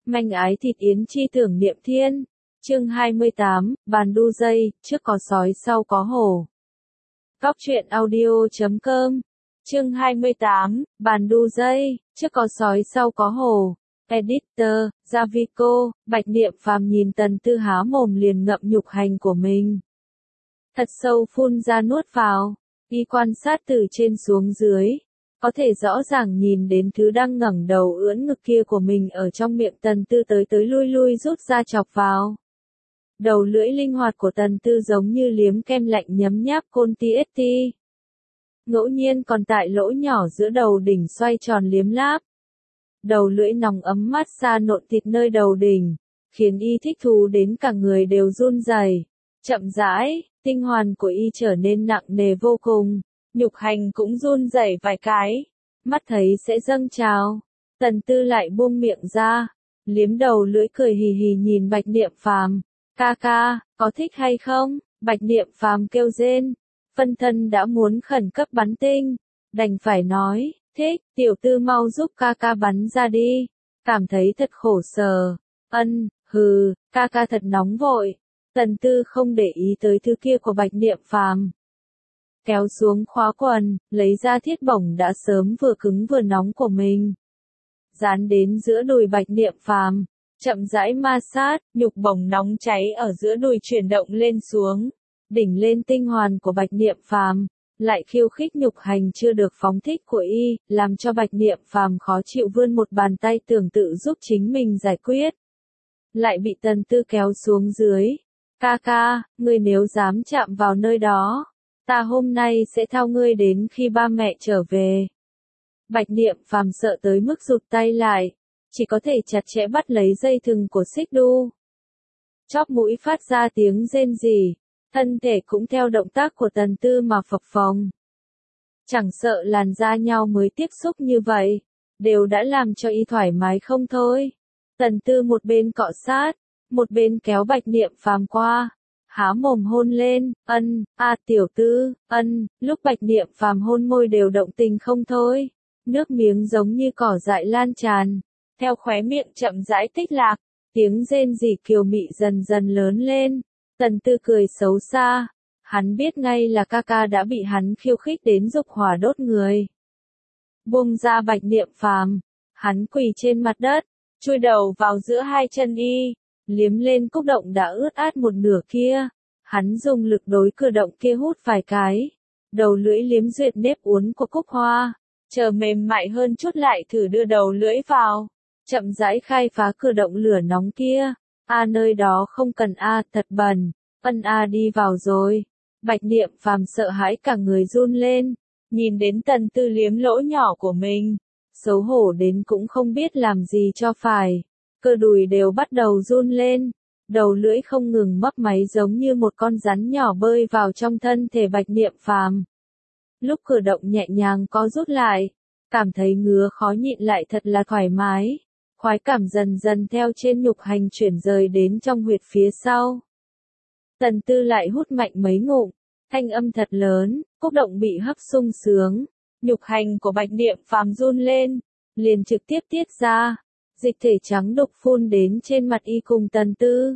Manh ái thịt yến chi tưởng niệm thiên. Chương 28, bàn đu dây, trước có sói sau có hổ. Góc truyện audio.com. Chương 28, bàn đu dây, trước có sói sau có hổ. Editor, Javico. Bạch Niệm Phàm nhìn Tần Tư há mồm liền ngậm nhục hành của mình. Thật sâu phun ra nuốt vào, y quan sát từ trên xuống dưới. Có thể rõ ràng nhìn đến thứ đang ngẩng đầu ưỡn ngực kia của mình ở trong miệng Tần Tư tới tới lui lui rút ra chọc vào. Đầu lưỡi linh hoạt của Tần Tư giống như liếm kem lạnh nhấm nháp côn TST. Ngẫu nhiên còn tại lỗ nhỏ giữa đầu đỉnh xoay tròn liếm láp. Đầu lưỡi nòng ấm mát xa nộn thịt nơi đầu đỉnh, khiến y thích thú đến cả người đều run rẩy. Chậm rãi, tinh hoàn của y trở nên nặng nề vô cùng, nhục hành cũng run rẩy vài cái, mắt thấy sẽ dâng trào. Tần Tư lại buông miệng ra, liếm đầu lưỡi cười hì hì nhìn Bạch Niệm Phàm. Ca ca, có thích hay không? Bạch Niệm Phàm kêu rên, phân thân đã muốn khẩn cấp bắn tinh, đành phải nói, thích, tiểu tư mau giúp ca ca bắn ra đi, cảm thấy thật khổ sở. Hừ, ca ca thật nóng vội. Tần Tư không để ý tới thứ kia của Bạch Niệm Phàm. Kéo xuống khóa quần, lấy ra thiết bổng đã sớm vừa cứng vừa nóng của mình. Dán đến giữa đùi Bạch Niệm Phàm, chậm rãi ma sát, nhục bổng nóng cháy ở giữa đùi chuyển động lên xuống, đỉnh lên tinh hoàn của Bạch Niệm Phàm, lại khiêu khích nhục hành chưa được phóng thích của y, làm cho Bạch Niệm Phàm khó chịu vươn một bàn tay tưởng tự giúp chính mình giải quyết. Lại bị Tần Tư kéo xuống dưới. Ca ca, ngươi nếu dám chạm vào nơi đó, ta hôm nay sẽ thao ngươi đến khi ba mẹ trở về. Bạch Niệm Phàm sợ tới mức rụt tay lại, chỉ có thể chặt chẽ bắt lấy dây thừng của xích đu. Chóp mũi phát ra tiếng rên rỉ, thân thể cũng theo động tác của Tần Tư mà phập phồng. Chẳng sợ làn da nhau mới tiếp xúc như vậy, đều đã làm cho y thoải mái không thôi. Tần Tư một bên cọ sát, một bên kéo Bạch Niệm Phàm qua, há mồm hôn lên, tiểu tư, lúc Bạch Niệm Phàm hôn môi đều động tình không thôi, nước miếng giống như cỏ dại lan tràn, theo khóe miệng chậm rãi tích lạc, tiếng rên rỉ kiều mị dần dần lớn lên. Tần Tư cười xấu xa, hắn biết ngay là ca ca đã bị hắn khiêu khích đến dục hỏa đốt người. Buông ra Bạch Niệm Phàm, hắn quỳ trên mặt đất, chui đầu vào giữa hai chân y, liếm lên cúc động đã ướt át một nửa kia. Hắn dùng lực đối cửa động kia hút vài cái, đầu lưỡi liếm duyệt nếp uốn của cúc hoa, chờ mềm mại hơn chút lại thử đưa đầu lưỡi vào, chậm rãi khai phá cửa động lửa nóng kia. Nơi đó không cần thật bẩn. Đi vào rồi. Bạch Niệm Phàm sợ hãi cả người run lên, nhìn đến Tần Tư liếm lỗ nhỏ của mình, xấu hổ đến cũng không biết làm gì cho phải. Cơ đùi đều bắt đầu run lên, đầu lưỡi không ngừng mấp máy giống như một con rắn nhỏ bơi vào trong thân thể Bạch Niệm Phàm. Lúc cử động nhẹ nhàng co rút lại, cảm thấy ngứa khó nhịn lại thật là thoải mái. Khoái cảm dần dần theo trên nhục hành chuyển rời đến trong huyệt phía sau. Tần Tư lại hút mạnh mấy ngụm, thanh âm thật lớn, cúc động bị hấp sung sướng. Nhục hành của Bạch Niệm Phàm run lên, liền trực tiếp tiết ra, dịch thể trắng đục phun đến trên mặt y cùng Tần Tư.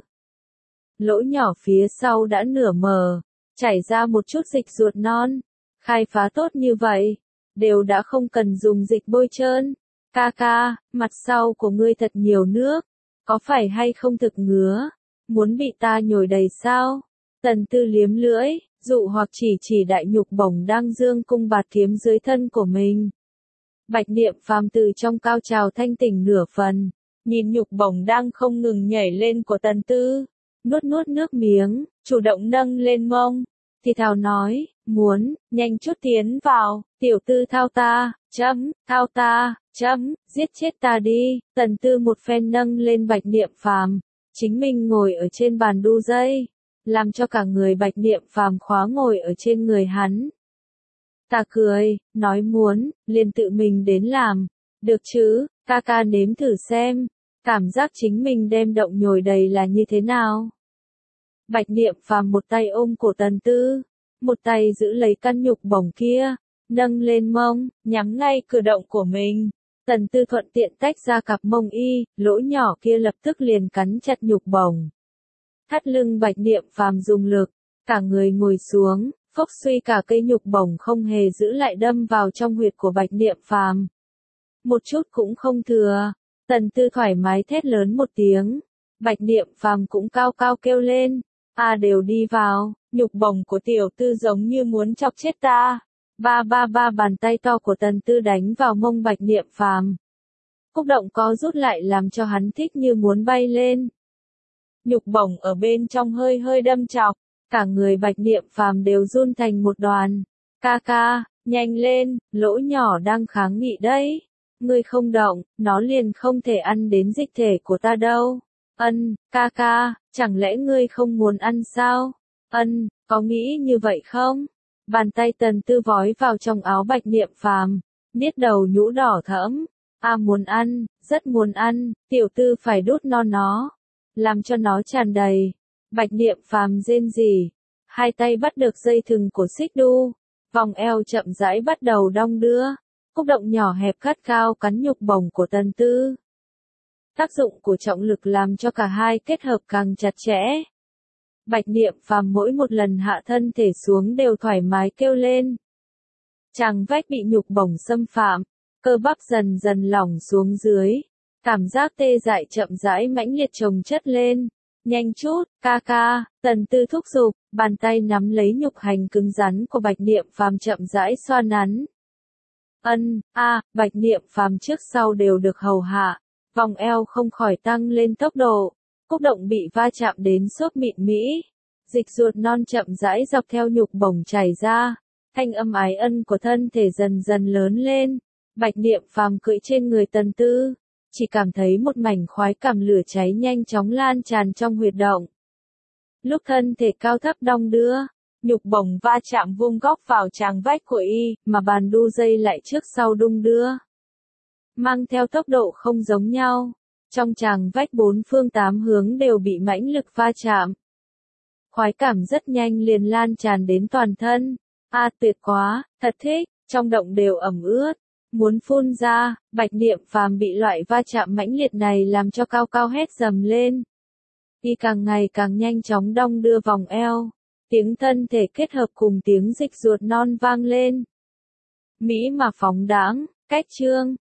Lỗ nhỏ phía sau đã nửa mờ, chảy ra một chút dịch ruột non. Khai phá tốt như vậy, đều đã không cần dùng dịch bôi trơn. Ca ca, mặt sau của ngươi thật nhiều nước, có phải hay không thực ngứa, muốn bị ta nhồi đầy sao? Tần Tư liếm lưỡi, dụ hoặc chỉ đại nhục bổng đang dương cung bạt kiếm dưới thân của mình. Bạch Niệm Phàm từ trong cao trào thanh tỉnh nửa phần, nhìn nhục bổng đang không ngừng nhảy lên của Tần Tư, nuốt nước miếng, chủ động nâng lên mông, thì thào nói, muốn, nhanh chút tiến vào, tiểu tư thao ta, thao ta, giết chết ta đi. Tần Tư một phen nâng lên Bạch Niệm Phàm, chính mình ngồi ở trên bàn đu dây, làm cho cả người Bạch Niệm Phàm khóa ngồi ở trên người hắn. Ta cười, nói muốn, liền tự mình đến làm, được chứ, ca ca nếm thử xem, cảm giác chính mình đem động nhồi đầy là như thế nào. Bạch Niệm Phàm một tay ôm cổ Tần Tư, một tay giữ lấy căn nhục bổng kia, nâng lên mông, nhắm ngay cử động của mình, Tần Tư thuận tiện tách ra cặp mông y, lỗ nhỏ kia lập tức liền cắn chặt nhục bổng. Thắt lưng Bạch Niệm Phàm dùng lực, cả người ngồi xuống, phốc suy cả cây nhục bổng không hề giữ lại đâm vào trong huyệt của Bạch Niệm Phàm. Một chút cũng không thừa. Tần Tư thoải mái thét lớn một tiếng. Bạch Niệm Phàm cũng cao cao kêu lên. Đều đi vào, nhục bổng của tiểu tư giống như muốn chọc chết ta. Ba bàn tay to của Tần Tư đánh vào mông Bạch Niệm Phàm. Cúc động có rút lại làm cho hắn thích như muốn bay lên. Nhục bổng ở bên trong hơi hơi đâm chọc, cả người Bạch Niệm Phàm đều run thành một đoàn. Ca ca, nhanh lên, lỗ nhỏ đang kháng nghị đấy. Ngươi không động, nó liền không thể ăn đến dịch thể của ta đâu. Ca ca, chẳng lẽ ngươi không muốn ăn sao? Có nghĩ như vậy không? Bàn tay Tần Tư vói vào trong áo Bạch Niệm Phàm, niết đầu nhũ đỏ thẫm. Muốn ăn, rất muốn ăn, tiểu tư phải đút no nó, làm cho nó tràn đầy. Bạch Niệm Phàm rên rỉ, hai tay bắt được dây thừng của xích đu, vòng eo chậm rãi bắt đầu đong đưa. Cúc động nhỏ hẹp gắt cao cắn nhục bổng của Tần Tư. Tác dụng của trọng lực làm cho cả hai kết hợp càng chặt chẽ. Bạch Niệm Phàm mỗi một lần hạ thân thể xuống đều thoải mái kêu lên. Tràng vách bị nhục bổng xâm phạm, cơ bắp dần dần lỏng xuống dưới. Cảm giác tê dại chậm rãi mãnh liệt chồng chất lên. Nhanh chút, ca ca, Tần Tư thúc giục, bàn tay nắm lấy nhục hành cứng rắn của Bạch Niệm Phàm chậm rãi xoa nắn. Bạch Niệm Phàm trước sau đều được hầu hạ, vòng eo không khỏi tăng lên tốc độ. Cúc động bị va chạm đến xốp mịn mỹ. Dịch ruột non chậm rãi dọc theo nhục bổng chảy ra. Thanh âm ái ân của thân thể dần dần lớn lên. Bạch Niệm Phàm cưỡi trên người Tần Tư, chỉ cảm thấy một mảnh khoái cảm lửa cháy nhanh chóng lan tràn trong huyệt động. Lúc thân thể cao thấp đong đưa, nhục bổng va chạm vuông góc vào tràng vách của y, mà bàn đu dây lại trước sau đung đưa. Mang theo tốc độ không giống nhau, trong tràng vách bốn phương tám hướng đều bị mãnh lực va chạm. Khoái cảm rất nhanh liền lan tràn đến toàn thân. Tuyệt quá, thật thích, trong động đều ẩm ướt, muốn phun ra. Bạch Niệm Phàm bị loại va chạm mãnh liệt này làm cho cao cao hét dầm lên. Y càng ngày càng nhanh chóng đong đưa vòng eo, tiếng thân thể kết hợp cùng tiếng dịch ruột non vang lên. Mỹ mà phóng đãng, cách chương.